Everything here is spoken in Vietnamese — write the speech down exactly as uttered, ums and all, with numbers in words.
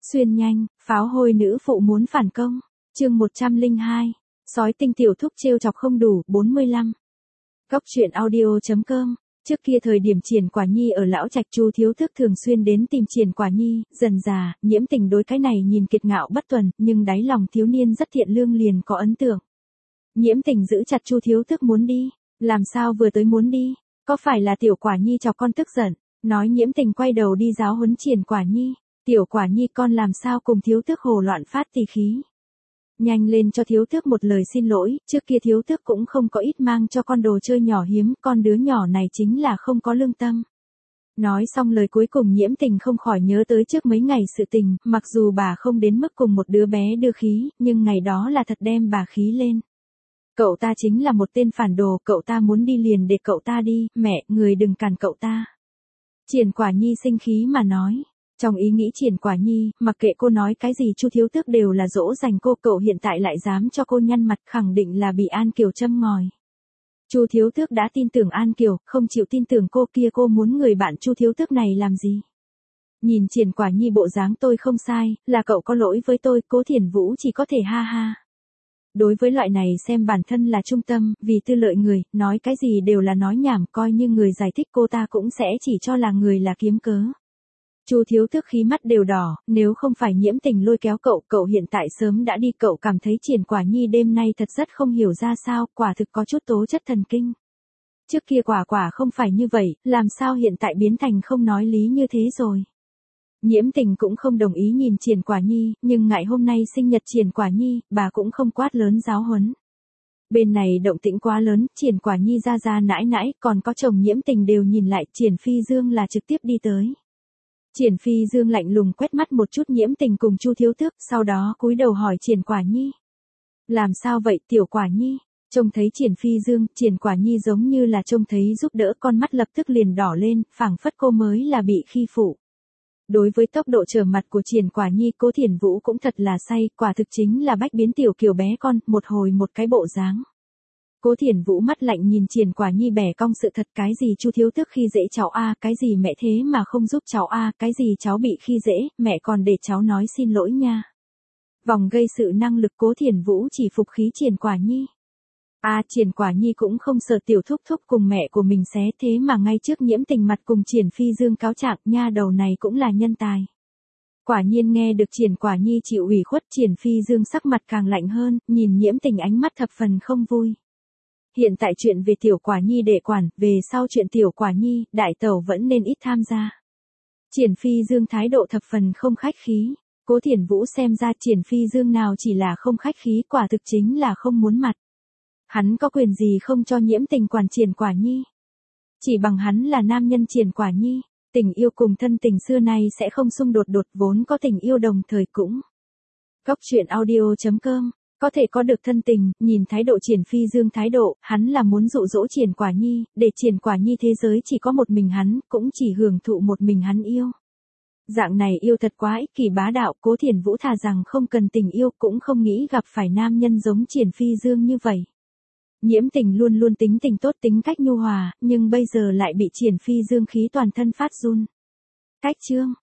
Xuyên nhanh, pháo hôi nữ phụ muốn phản công. Chương một trăm lẻ hai. Sói tinh tiểu thúc trêu chọc không đủ, bốn mươi lăm. Góc truyện audio chấm com. Trước kia thời điểm Triển Quả Nhi ở lão trạch, Chu Thiếu Tước thường xuyên đến tìm Triển Quả Nhi, dần già, Nhiễm Tình đối cái này nhìn kiệt ngạo bất tuần, nhưng đáy lòng thiếu niên rất thiện lương liền có ấn tượng. Nhiễm Tình giữ chặt Chu Thiếu Tước muốn đi, làm sao vừa tới muốn đi, có phải là tiểu Quả Nhi chọc con tức giận, nói Nhiễm Tình quay đầu đi giáo huấn Triển Quả Nhi, tiểu Quả Nhi con làm sao cùng Thiếu Tước hồ loạn phát tỳ khí. Nhanh lên cho Thiếu Tước một lời xin lỗi, trước kia Thiếu Tước cũng không có ít mang cho con đồ chơi nhỏ hiếm, con đứa nhỏ này chính là không có lương tâm. Nói xong lời cuối cùng Nhiễm Tình không khỏi nhớ tới trước mấy ngày sự tình, mặc dù bà không đến mức cùng một đứa bé đưa khí, nhưng ngày đó là thật đem bà khí lên. Cậu ta chính là một tên phản đồ, cậu ta muốn đi liền để cậu ta đi, mẹ, người đừng cản cậu ta. Triển Quả Nhi sinh khí mà nói. Trong ý nghĩ Triển Quả Nhi, mặc kệ cô nói cái gì Chu Thiếu Tước đều là dỗ dành cô, cậu hiện tại lại dám cho cô nhăn mặt, khẳng định là bị An Kiều châm ngòi. Chu Thiếu Tước đã tin tưởng An Kiều, không chịu tin tưởng cô kia, cô muốn người bạn Chu Thiếu Tước này làm gì? Nhìn Triển Quả Nhi bộ dáng tôi không sai, là cậu có lỗi với tôi, Cố Thiển Vũ chỉ có thể ha ha. Đối với loại này xem bản thân là trung tâm, vì tư lợi người, nói cái gì đều là nói nhảm, coi như người giải thích cô ta cũng sẽ chỉ cho là người là kiếm cớ. Chu Thiếu Tước khí mắt đều đỏ, nếu không phải Nhiễm Tình lôi kéo cậu, cậu hiện tại sớm đã đi, cậu cảm thấy Triển Quả Nhi đêm nay thật rất không hiểu ra sao, quả thực có chút tố chất thần kinh. Trước kia quả quả không phải như vậy, làm sao hiện tại biến thành không nói lý như thế rồi. Nhiễm Tình cũng không đồng ý nhìn Triển Quả Nhi, nhưng ngại hôm nay sinh nhật Triển Quả Nhi, bà cũng không quát lớn giáo huấn. Bên này động tĩnh quá lớn, Triển Quả Nhi ra ra nãi nãi, còn có chồng Nhiễm Tình đều nhìn lại, Triển Phi Dương là trực tiếp đi tới. Triển Phi Dương lạnh lùng quét mắt một chút Nhiễm Tình cùng Chu Thiếu Tước, sau đó cúi đầu hỏi Triển Quả Nhi. Làm sao vậy tiểu Quả Nhi? Trông thấy Triển Phi Dương, Triển Quả Nhi giống như là trông thấy giúp đỡ, con mắt lập tức liền đỏ lên, phảng phất cô mới là bị khi phụ. Đối với tốc độ trở mặt của Triển Quả Nhi, Cố Thiển Vũ cũng thật là say, quả thực chính là bách biến tiểu kiều bé con, một hồi một cái bộ dáng. Cố Thiển Vũ mắt lạnh nhìn Triển Quả Nhi bẻ cong sự thật, cái gì Chu Thiếu Tước khi dễ cháu a, cái gì mẹ thế mà không giúp cháu a, cái gì cháu bị khi dễ, mẹ còn để cháu nói xin lỗi nha. Vòng gây sự năng lực Cố Thiển Vũ chỉ phục khí Triển Quả Nhi. A à, Triển Quả Nhi cũng không sợ tiểu thúc thúc cùng mẹ của mình xé, thế mà ngay trước Nhiễm Tình mặt cùng Triển Phi Dương cáo trạng, nha đầu này cũng là nhân tài. Quả nhiên nghe được Triển Quả Nhi chịu ủy khuất, Triển Phi Dương sắc mặt càng lạnh hơn, nhìn Nhiễm Tình ánh mắt thập phần không vui. Hiện tại chuyện về tiểu Quả Nhi để quản, về sau chuyện tiểu Quả Nhi, đại tẩu vẫn nên ít tham gia. Triển Phi Dương thái độ thập phần không khách khí. Cố Thiển Vũ xem ra Triển Phi Dương nào chỉ là không khách khí, quả thực chính là không muốn mặt. Hắn có quyền gì không cho Nhiễm Tình quản Triển Quả Nhi? Chỉ bằng hắn là nam nhân Triển Quả Nhi, tình yêu cùng thân tình xưa nay sẽ không xung đột, đột vốn có tình yêu đồng thời cũng. Góc truyện audio chấm com. Có thể có được thân tình, nhìn thái độ Triển Phi Dương thái độ, hắn là muốn dụ dỗ Triển Quả Nhi, để Triển Quả Nhi thế giới chỉ có một mình hắn, cũng chỉ hưởng thụ một mình hắn yêu. Dạng này yêu thật quá ích kỷ bá đạo, Cố Thiển Vũ thà rằng không cần tình yêu, cũng không nghĩ gặp phải nam nhân giống Triển Phi Dương như vậy. Nhiễm Tình luôn luôn tính tình tốt, tính cách nhu hòa, nhưng bây giờ lại bị Triển Phi Dương khí toàn thân phát run. Cách chương,